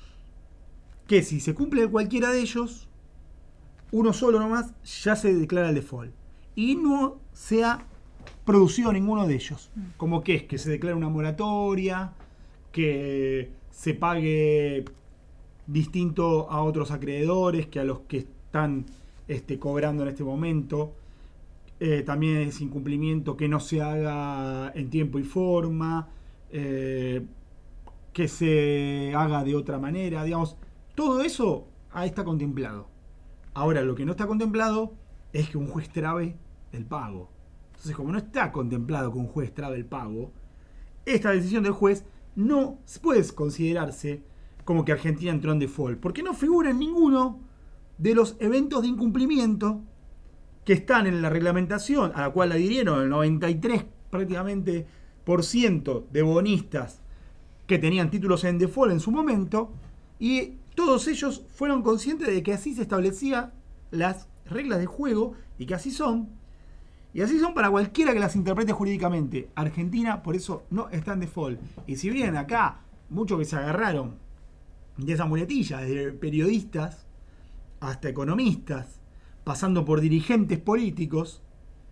que, si se cumple cualquiera de ellos, uno solo nomás, ya se declara el default y no se ha producido ninguno de ellos. Como que es que se declare una moratoria, que se pague distinto a otros acreedores que a los que están este, cobrando en este momento. Eh, también es incumplimiento que no se haga en tiempo y forma, eh, que se haga de otra manera, digamos, todo eso ahí está contemplado. Ahora, lo que no está contemplado es que un juez trabe el pago. Entonces, como no está contemplado que un juez trabe el pago, esta decisión del juez no puede considerarse como que Argentina entró en default, porque no figura en ninguno de los eventos de incumplimiento que están en la reglamentación, a la cual adhirieron el noventa y tres prácticamente por ciento de bonistas que tenían títulos en default en su momento, y todos ellos fueron conscientes de que así se establecían las reglas de juego y que así son, y así son para cualquiera que las interprete jurídicamente. Argentina por eso no está en default, y si bien acá muchos que se agarraron de esa muletilla, desde periodistas hasta economistas, pasando por dirigentes políticos,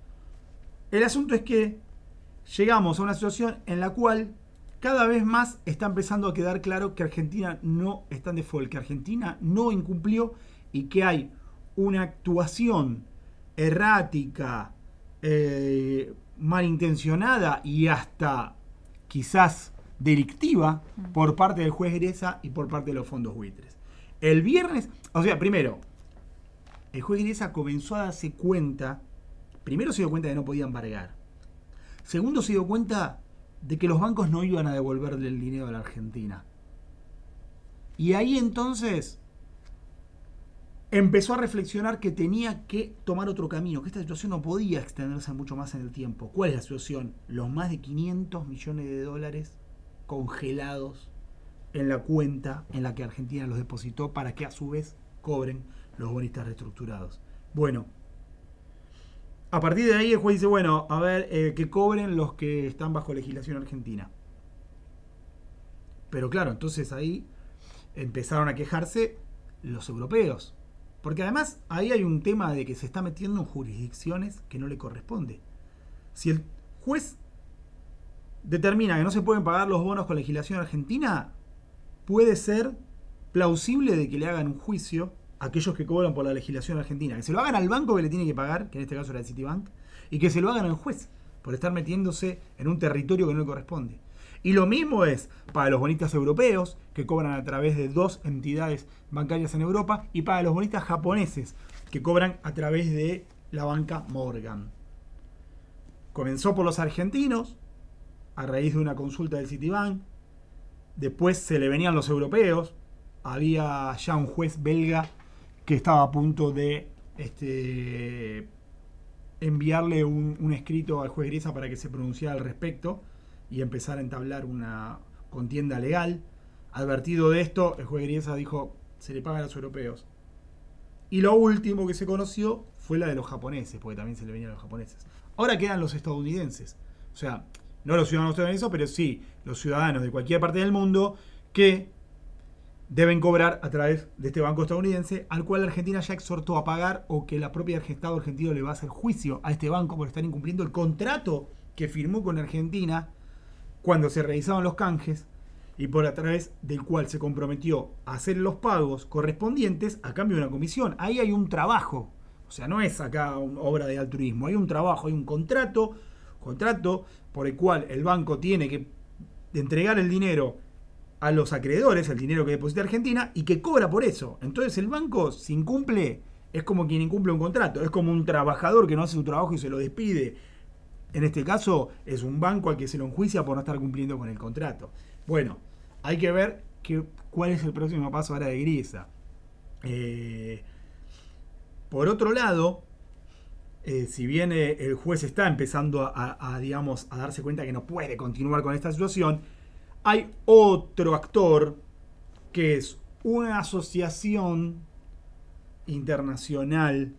el asunto es que llegamos a una situación en la cual cada vez más está empezando a quedar claro que Argentina no está en default, que Argentina no incumplió y que hay una actuación errática, eh, malintencionada y hasta quizás delictiva por parte del juez Greza y por parte de los fondos buitres. El viernes, o sea, primero, el juez Greza comenzó a darse cuenta, primero se dio cuenta de que no podía embargar, segundo se dio cuenta de que los bancos no iban a devolverle el dinero a la Argentina. Y ahí entonces empezó a reflexionar que tenía que tomar otro camino, que esta situación no podía extenderse mucho más en el tiempo. ¿Cuál es la situación? Los más de quinientos millones de dólares congelados en la cuenta en la que Argentina los depositó para que a su vez cobren los bonistas reestructurados. Bueno, a partir de ahí el juez dice, bueno, a ver, eh, que cobren los que están bajo legislación argentina. Pero claro, entonces ahí empezaron a quejarse los europeos. Porque además ahí hay un tema de que se está metiendo en jurisdicciones que no le corresponde. Si el juez determina que no se pueden pagar los bonos con legislación argentina, puede ser plausible de que le hagan un juicio a aquellos que cobran por la legislación argentina, que se lo hagan al banco que le tiene que pagar, que en este caso era el Citibank, y que se lo hagan al juez por estar metiéndose en un territorio que no le corresponde. Y lo mismo es para los bonistas europeos, que cobran a través de dos entidades bancarias en Europa, y para los bonistas japoneses, que cobran a través de la banca Morgan. Comenzó por los argentinos, a raíz de una consulta del Citibank. Después se le venían los europeos. Había ya un juez belga que estaba a punto de este, enviarle un, un escrito al juez Greza para que se pronunciara al respecto y empezar a entablar una contienda legal. Advertido de esto, el juez Greza dijo, se le paga a los europeos. Y lo último que se conoció fue la de los japoneses, porque también se le venían a los japoneses. Ahora quedan los estadounidenses. O sea, no los ciudadanos estadounidenses, pero sí los ciudadanos de cualquier parte del mundo que deben cobrar a través de este banco estadounidense, al cual la Argentina ya exhortó a pagar, o que la propia Estado argentino le va a hacer juicio a este banco por estar incumpliendo el contrato que firmó con Argentina cuando se realizaban los canjes, y por a través del cual se comprometió a hacer los pagos correspondientes a cambio de una comisión. Ahí hay un trabajo, o sea, no es acá una obra de altruismo, hay un trabajo, hay un contrato, contrato por el cual el banco tiene que entregar el dinero a los acreedores, el dinero que deposita Argentina, y que cobra por eso. Entonces el banco, si incumple, es como quien incumple un contrato, es como un trabajador que no hace su trabajo y se lo despide. En este caso es un banco al que se lo enjuicia por no estar cumpliendo con el contrato. Bueno, hay que ver que, cuál es el próximo paso ahora de Greza. Eh, por otro lado, eh, si bien eh, el juez está empezando a, a, a, digamos, a darse cuenta que no puede continuar con esta situación, hay otro actor que es una asociación internacional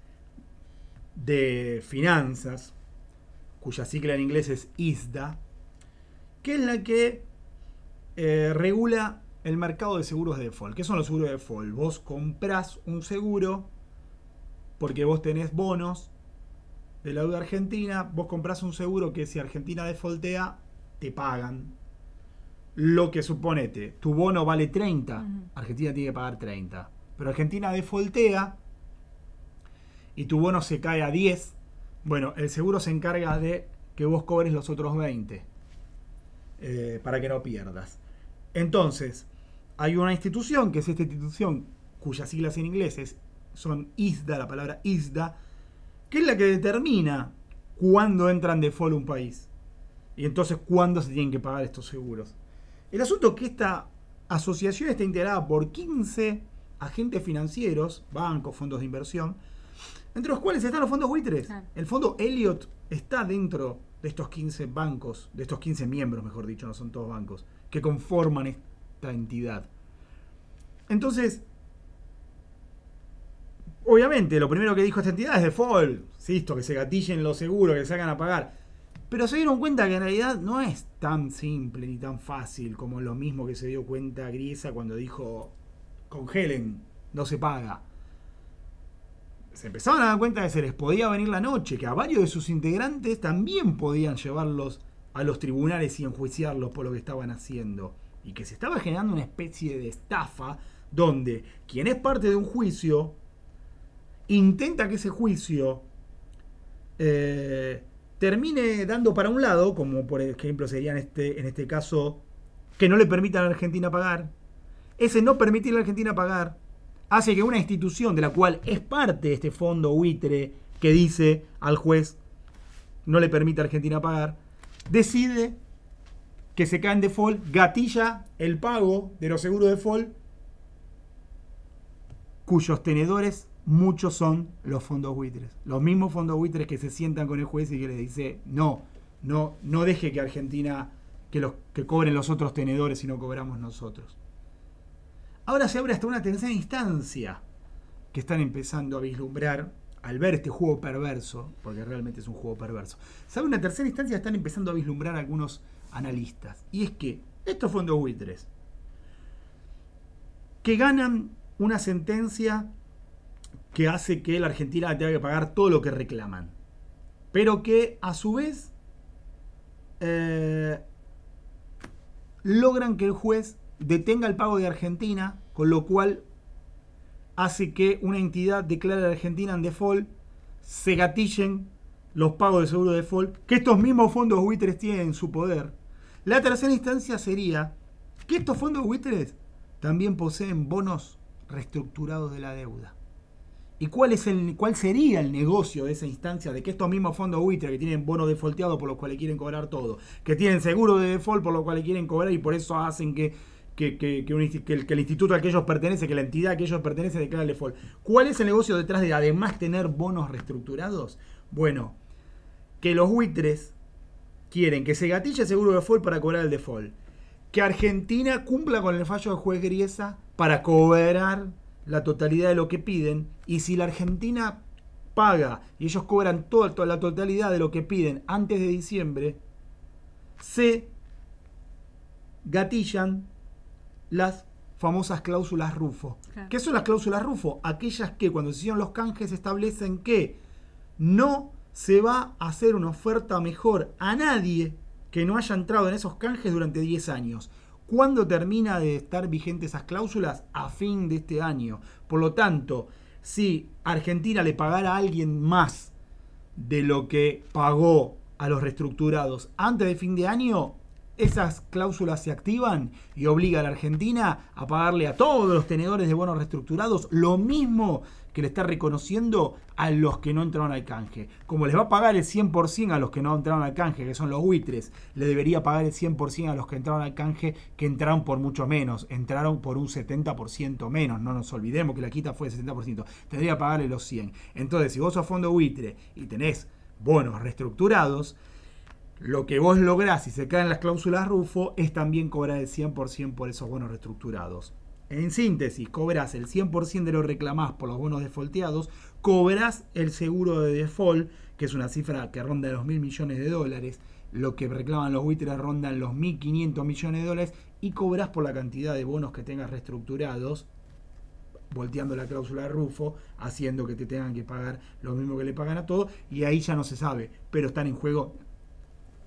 de finanzas, cuya sigla en inglés es I S D A, que es la que eh, regula el mercado de seguros de default. ¿Qué son los seguros de default? Vos comprás un seguro porque vos tenés bonos de la deuda argentina, vos comprás un seguro que si Argentina defaultea, te pagan. Lo que suponete, tu bono vale treinta, uh-huh. Argentina tiene que pagar treinta. Pero Argentina defaultea y tu bono se cae a diez, bueno, el seguro se encarga de que vos cobres los otros veinte, eh, para que no pierdas. Entonces, hay una institución, que es esta institución, cuyas siglas en inglés es, son I S D A, la palabra I S D A, que es la que determina cuándo entra en default un país. Y entonces, cuándo se tienen que pagar estos seguros. El asunto es que esta asociación está integrada por quince agentes financieros, bancos, fondos de inversión, entre los cuales están los fondos buitres. Claro. El fondo Elliott está dentro de estos quince bancos, de estos quince miembros, mejor dicho, no son todos bancos, que conforman esta entidad. Entonces, obviamente, lo primero que dijo esta entidad es default, insisto, que se gatillen los seguros, que se hagan a pagar. Pero se dieron cuenta que en realidad no es tan simple ni tan fácil como lo mismo que se dio cuenta Griesa cuando dijo congelen, no se paga. Se empezaron a dar cuenta de que se les podía venir la noche, que a varios de sus integrantes también podían llevarlos a los tribunales y enjuiciarlos por lo que estaban haciendo. Y que se estaba generando una especie de estafa donde quien es parte de un juicio intenta que ese juicio eh, termine dando para un lado, como por ejemplo sería en este, en este caso que no le permitan a la Argentina pagar. Ese no permitir a la Argentina pagar hace que una institución de la cual es parte este fondo buitre que dice al juez no le permite a Argentina pagar, decide que se cae en default, gatilla el pago de los seguros de default, cuyos tenedores muchos son los fondos buitres. Los mismos fondos buitres que se sientan con el juez y que le dice no, no, no deje que Argentina, que, los, que cobren los otros tenedores y no cobramos nosotros. Ahora se abre hasta una tercera instancia que están empezando a vislumbrar al ver este juego perverso, porque realmente es un juego perverso. Se abre una tercera instancia que están empezando a vislumbrar algunos analistas. Y es que estos fondos buitres que ganan una sentencia que hace que la Argentina tenga que pagar todo lo que reclaman, pero que a su vez eh, logran que el juez detenga el pago de Argentina, con lo cual hace que una entidad declare a la Argentina en default, se gatillen los pagos de seguro de default, que estos mismos fondos buitres tienen en su poder. La tercera instancia sería que estos fondos buitres también poseen bonos reestructurados de la deuda. ¿Y cuál es el, cuál sería el negocio de esa instancia? De que estos mismos fondos buitres que tienen bonos defaulteados por los cuales quieren cobrar todo, que tienen seguro de default por los cuales quieren cobrar y por eso hacen que, que, que, que, un, que, el, que el instituto al que ellos pertenecen, que la entidad a que ellos pertenecen declare el default. ¿Cuál es el negocio detrás de además tener bonos reestructurados? Bueno, que los buitres quieren que se gatille el seguro de default para cobrar el default. Que Argentina cumpla con el fallo del juez Griesa para cobrar la totalidad de lo que piden, y si la Argentina paga y ellos cobran toda, toda la totalidad de lo que piden antes de diciembre, se gatillan las famosas cláusulas Rufo. Claro. ¿Qué son las cláusulas Rufo? Aquellas que cuando se hicieron los canjes establecen que no se va a hacer una oferta mejor a nadie que no haya entrado en esos canjes durante diez años. ¿Cuándo termina de estar vigentes esas cláusulas? A fin de este año. Por lo tanto, si Argentina le pagara a alguien más de lo que pagó a los reestructurados antes de fin de año, esas cláusulas se activan y obliga a la Argentina a pagarle a todos los tenedores de bonos reestructurados lo mismo que le está reconociendo a los que no entraron al canje. Como les va a pagar el cien por ciento a los que no entraron al canje, que son los buitres, le debería pagar el cien por ciento a los que entraron al canje, que entraron por mucho menos, entraron por un setenta por ciento menos, no nos olvidemos que la quita fue de setenta por ciento, tendría que pagarle los cien. Entonces, si vos sos fondo buitre y tenés bonos reestructurados, lo que vos lográs si se caen las cláusulas Rufo es también cobrar el cien por ciento por esos bonos reestructurados. En síntesis, cobras el cien por ciento de lo que reclamás por los bonos defaulteados, cobras el seguro de default, que es una cifra que ronda los mil millones de dólares, lo que reclaman los buitres rondan los mil quinientos millones de dólares, y cobras por la cantidad de bonos que tengas reestructurados, volteando la cláusula de Rufo, haciendo que te tengan que pagar lo mismo que le pagan a todos, y ahí ya no se sabe, pero están en juego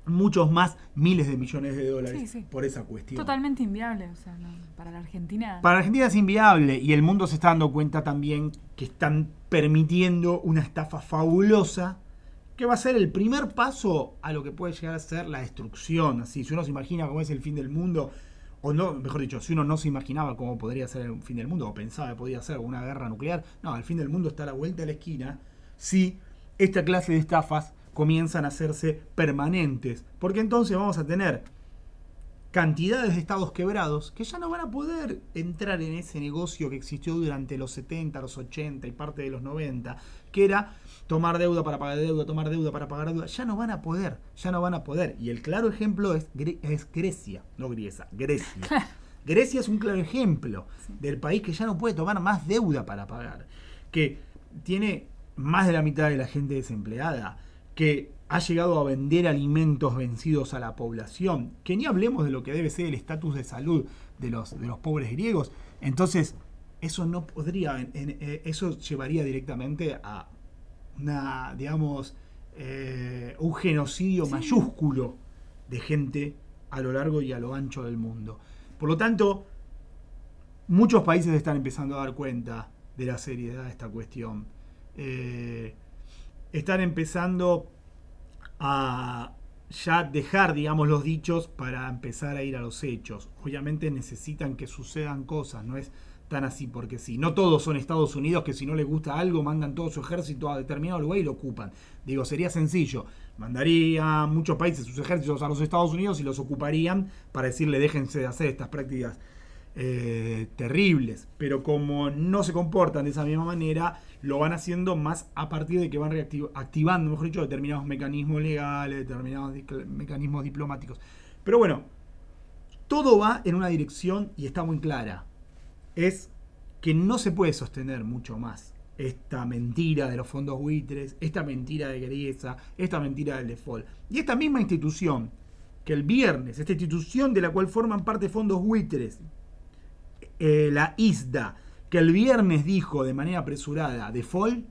muchos más miles de millones de dólares sí, sí. por esa cuestión. Totalmente inviable, o sea, no, para la Argentina. Para la Argentina es inviable y el mundo se está dando cuenta también que están permitiendo una estafa fabulosa que va a ser el primer paso a lo que puede llegar a ser la destrucción. Así, si uno se imagina cómo es el fin del mundo, o no, mejor dicho, si uno no se imaginaba cómo podría ser el fin del mundo, o pensaba que podía ser una guerra nuclear, no, el fin del mundo está a la vuelta de la esquina si esta clase de estafas comienzan a hacerse permanentes, porque entonces vamos a tener cantidades de estados quebrados que ya no van a poder entrar en ese negocio que existió durante los setenta, los ochenta y parte de los noventa, que era tomar deuda para pagar deuda, tomar deuda para pagar deuda. Ya no van a poder, ya no van a poder. Y el claro ejemplo es, es Grecia, no Griesa, Grecia. Grecia es un claro ejemplo sí. del país que ya no puede tomar más deuda para pagar, que tiene más de la mitad de la gente desempleada, que ha llegado a vender alimentos vencidos a la población, que ni hablemos de lo que debe ser el estatus de salud de los, de los pobres griegos. Entonces, eso no podría, en, en, eh, eso llevaría directamente a una, digamos, eh, un genocidio sí. mayúsculo de gente a lo largo y a lo ancho del mundo. Por lo tanto, muchos países están empezando a dar cuenta de la seriedad de esta cuestión. Eh, están empezando a ya dejar, digamos, los dichos para empezar a ir a los hechos. Obviamente necesitan que sucedan cosas, no es tan así porque sí. No todos son Estados Unidos que si no les gusta algo mandan todo su ejército a determinado lugar y lo ocupan. Digo, sería sencillo. Mandarían muchos países sus ejércitos a los Estados Unidos y los ocuparían para decirle déjense de hacer estas prácticas eh, terribles. Pero como no se comportan de esa misma manera, lo van haciendo más a partir de que van activando, mejor dicho, determinados mecanismos legales, determinados mecanismos diplomáticos. Pero bueno, todo va en una dirección y está muy clara. Es que no se puede sostener mucho más esta mentira de los fondos buitres, esta mentira de Griesa, esta mentira del default. Y esta misma institución, que el viernes, esta institución de la cual forman parte fondos buitres, eh, la I S D A, que el viernes dijo de manera apresurada default,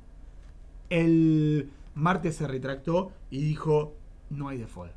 el martes se retractó y dijo no hay default.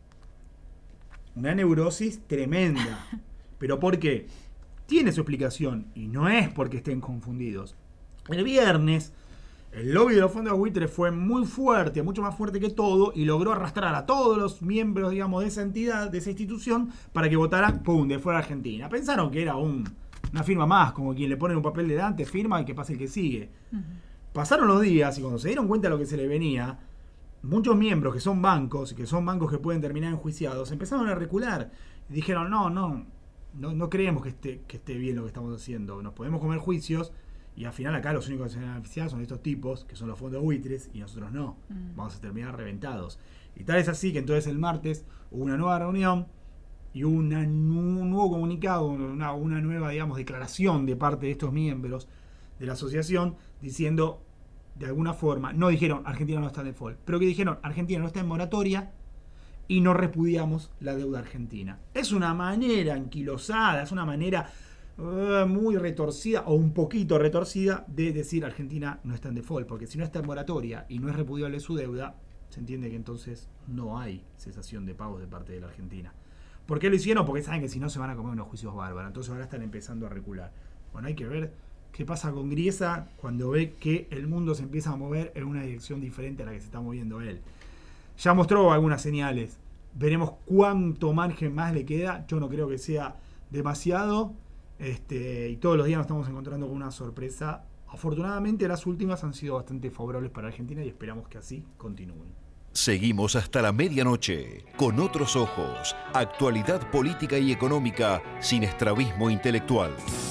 Una neurosis tremenda. ¿Pero por qué? Tiene su explicación y no es porque estén confundidos. El viernes el lobby de los fondos buitres fue muy fuerte, mucho más fuerte que todo, y logró arrastrar a todos los miembros, digamos, de esa entidad, de esa institución, para que votaran, pum, de fuera Argentina. Pensaron que era un... una firma más, como quien le pone un papel delante, firma y que pase el que sigue. Uh-huh. Pasaron los días y cuando se dieron cuenta de lo que se le venía, muchos miembros que son bancos, y que son bancos que pueden terminar enjuiciados, empezaron a recular. Y dijeron, no, no, no, no creemos que esté, que esté bien lo que estamos haciendo. Nos podemos comer juicios y al final acá los únicos que se van a beneficiar son estos tipos, que son los fondos buitres, y nosotros no. Uh-huh. Vamos a terminar reventados. Y tal es así que entonces el martes hubo una nueva reunión y una, un nuevo comunicado, una, una nueva, digamos, declaración de parte de estos miembros de la asociación, diciendo, de alguna forma, no dijeron Argentina no está en default, pero que dijeron Argentina no está en moratoria y no repudiamos la deuda argentina. Es una manera anquilosada, es una manera uh, muy retorcida, o un poquito retorcida, de decir Argentina no está en default, porque si no está en moratoria y no es repudiable su deuda, se entiende que entonces no hay cesación de pagos de parte de la Argentina. ¿Por qué lo hicieron? Porque saben que si no se van a comer unos juicios bárbaros. Entonces ahora están empezando a recular. Bueno, hay que ver qué pasa con Griesa cuando ve que el mundo se empieza a mover en una dirección diferente a la que se está moviendo él. Ya mostró algunas señales. Veremos cuánto margen más le queda. Yo no creo que sea demasiado. Este, y todos los días nos estamos encontrando con una sorpresa. Afortunadamente las últimas han sido bastante favorables para Argentina y esperamos que así continúen. Seguimos hasta la medianoche, con otros ojos, actualidad política y económica sin estrabismo intelectual.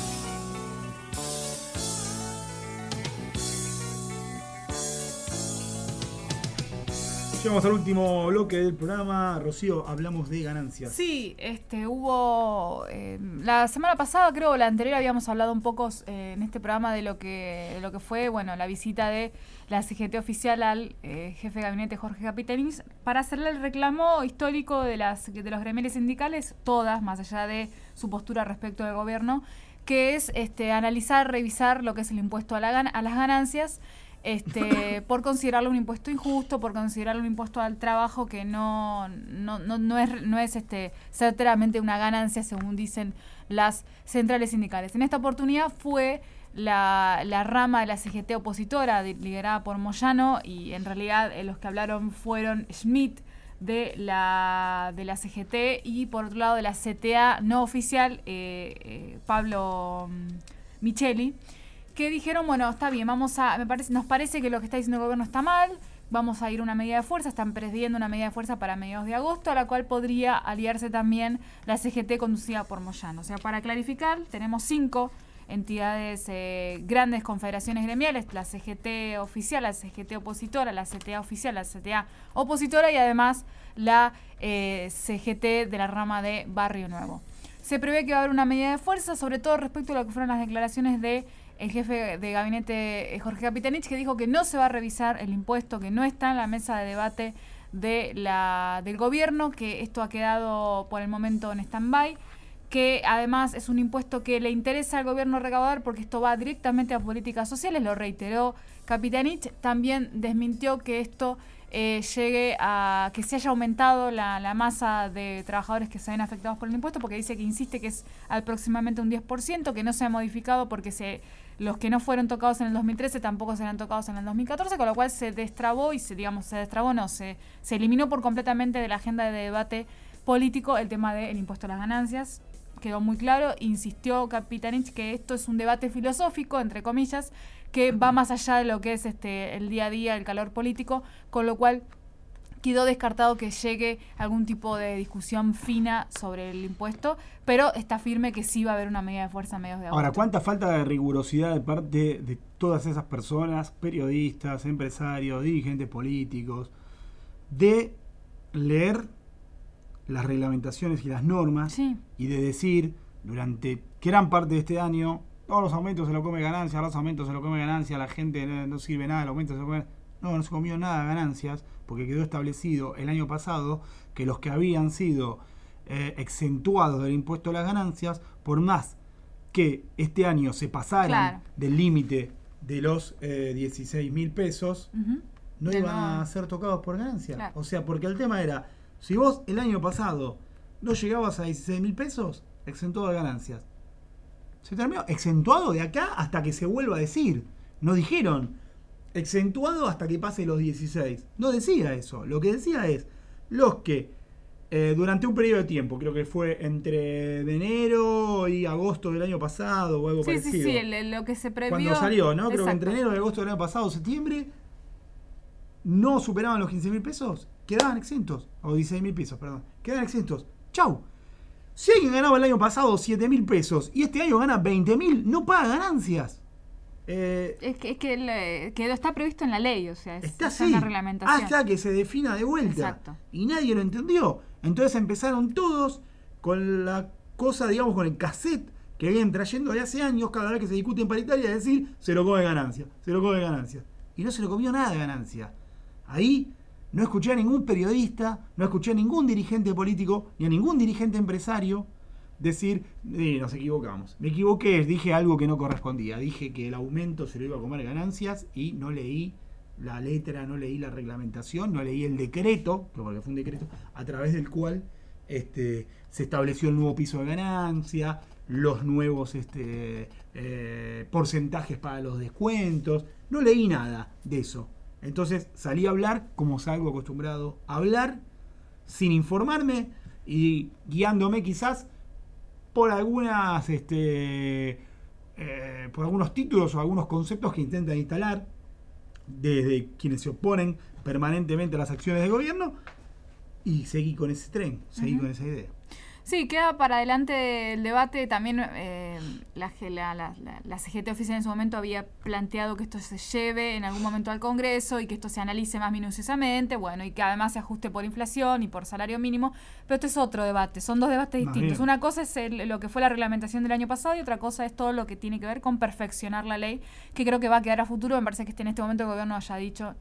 Llegamos al último bloque del programa. Rocío, hablamos de ganancias. Sí, este, hubo... Eh, la semana pasada, creo, la anterior, habíamos hablado un poco eh, en este programa de lo que de lo que fue, bueno, la visita de la C G T oficial al eh, jefe de gabinete Jorge Capitanich para hacerle el reclamo histórico de las de los gremiales sindicales, todas, más allá de su postura respecto del gobierno, que es este, analizar, revisar lo que es el impuesto a, la, a las ganancias. este, por considerarlo un impuesto injusto, por considerarlo un impuesto al trabajo que no, no, no, no es, no es este, certeramente una ganancia, según dicen las centrales sindicales. En esta oportunidad fue la, la rama de la C G T opositora, liderada por Moyano, y en realidad eh, los que hablaron fueron Schmidt, de la de la C G T, y por otro lado de la C T A no oficial, eh, eh, Pablo um, Micheli, que dijeron, bueno, está bien, vamos a, me parece, nos parece que lo que está diciendo el gobierno está mal, vamos a ir a una medida de fuerza, están presidiendo una medida de fuerza para mediados de agosto, a la cual podría aliarse también la C G T conducida por Moyano. O sea, para clarificar, tenemos cinco entidades, eh, grandes confederaciones gremiales, la C G T oficial, la C G T opositora, la C T A oficial, la C T A opositora y además la eh, C G T de la rama de Barrio Nuevo. Se prevé que va a haber una medida de fuerza, sobre todo respecto a lo que fueron las declaraciones de el jefe de gabinete, Jorge Capitanich, que dijo que no se va a revisar el impuesto, que no está en la mesa de debate de la, del gobierno, que esto ha quedado por el momento en stand-by, que además es un impuesto que le interesa al gobierno recaudar porque esto va directamente a políticas sociales, lo reiteró Capitanich. También desmintió que esto eh, llegue a que se haya aumentado la, la masa de trabajadores que se ven afectados por el impuesto, porque dice que insiste que es aproximadamente un diez por ciento, que no se ha modificado porque se los que no fueron tocados en el dos mil trece tampoco serán tocados en el dos mil catorce, con lo cual se destrabó y se digamos se destrabó no se se eliminó por completamente de la agenda de debate político el tema del impuesto a las ganancias. Quedó muy claro, insistió Capitanich que esto es un debate filosófico, entre comillas, que va más allá de lo que es este el día a día, el calor político, con lo cual quedó descartado que llegue algún tipo de discusión fina sobre el impuesto, pero está firme que sí va a haber una medida de fuerza a mediados de agosto. Ahora, ¿cuánta falta de rigurosidad de parte de todas esas personas, periodistas, empresarios, dirigentes políticos, de leer las reglamentaciones y las normas, sí, y de decir durante gran parte de este año todos los aumentos se lo come ganancia, los aumentos se lo come ganancia, la gente no, no sirve nada, el aumento se lo come... No, no se comió nada de ganancias, porque quedó establecido el año pasado que los que habían sido eh, exentuados del impuesto a las ganancias, por más que este año se pasaran claro. del límite de los eh, dieciséis mil pesos, uh-huh. no de iban no. a ser tocados por ganancias. Claro. O sea, porque el tema era, si vos el año pasado no llegabas a dieciséis mil pesos, exentuado de ganancias. Se terminó exentuado de acá hasta que se vuelva a decir. No dijeron exentuado hasta que pase los dieciséis. No decía eso. Lo que decía es los que eh, durante un periodo de tiempo, creo que fue entre de enero y agosto del año pasado o algo sí, parecido. Sí, sí, sí, lo que se previó. Cuando salió, ¿no? Creo Exacto. que entre enero y agosto del año pasado, septiembre, no superaban los quince mil pesos, quedaban exentos. O dieciséis mil pesos, perdón. Quedaban exentos. ¡Chau! Si alguien ganaba el año pasado siete mil pesos y este año gana veinte mil, no paga ganancias. Eh, es que, es que, le, que está previsto en la ley, o sea, es, está es así, una reglamentación. Hasta que se defina de vuelta. Exacto. Y nadie lo entendió. Entonces empezaron todos con la cosa, digamos, con el cassette que vienen trayendo de hace años, cada vez que se discute en paritaria, es decir, se lo come ganancia, se lo come ganancia. Y no se lo comió nada de ganancia. Ahí no escuché a ningún periodista, no escuché a ningún dirigente político, ni a ningún dirigente empresario decir, eh, nos equivocamos. Me equivoqué, dije algo que no correspondía. Dije que el aumento se lo iba a comer ganancias y no leí la letra, no leí la reglamentación, no leí el decreto, porque fue un decreto, a través del cual este, se estableció el nuevo piso de ganancia, los nuevos este, eh, porcentajes para los descuentos. No leí nada de eso. Entonces salí a hablar como salgo acostumbrado a hablar, sin informarme y guiándome quizás por algunas este, eh, por algunos títulos o algunos conceptos que intentan instalar desde quienes se oponen permanentemente a las acciones del gobierno, y seguí con ese tren, seguí uh-huh. con esa idea. Sí, queda para adelante el debate. También eh, la, la, la, la C G T oficial en su momento había planteado que esto se lleve en algún momento al Congreso y que esto se analice más minuciosamente, bueno, y que además se ajuste por inflación y por salario mínimo. Pero esto es otro debate, son dos debates distintos. Una cosa es el, lo que fue la reglamentación del año pasado y otra cosa es todo lo que tiene que ver con perfeccionar la ley, que creo que va a quedar a futuro. Me parece que este, en este momento el gobierno haya dicho, eh,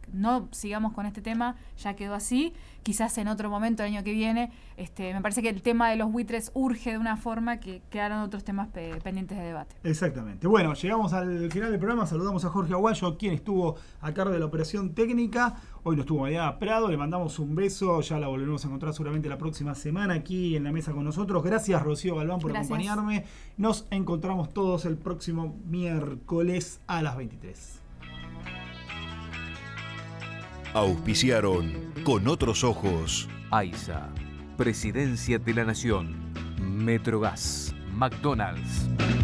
no sigamos con este tema, ya quedó así. Quizás en otro momento, el año que viene, este, me parece que el tema de los buitres urge de una forma que quedaron otros temas pe- pendientes de debate. Exactamente. Bueno, llegamos al final del programa. Saludamos a Jorge Aguayo, quien estuvo a cargo de la operación técnica. Hoy no estuvo Mariana Prado. Le mandamos un beso. Ya la volveremos a encontrar seguramente la próxima semana aquí en la mesa con nosotros. Gracias, Rocío Galván, por Gracias. acompañarme. Nos encontramos todos el próximo miércoles a las veintitrés. Auspiciaron Con Otros Ojos. AISA, Presidencia de la Nación, Metrogas, McDonald's.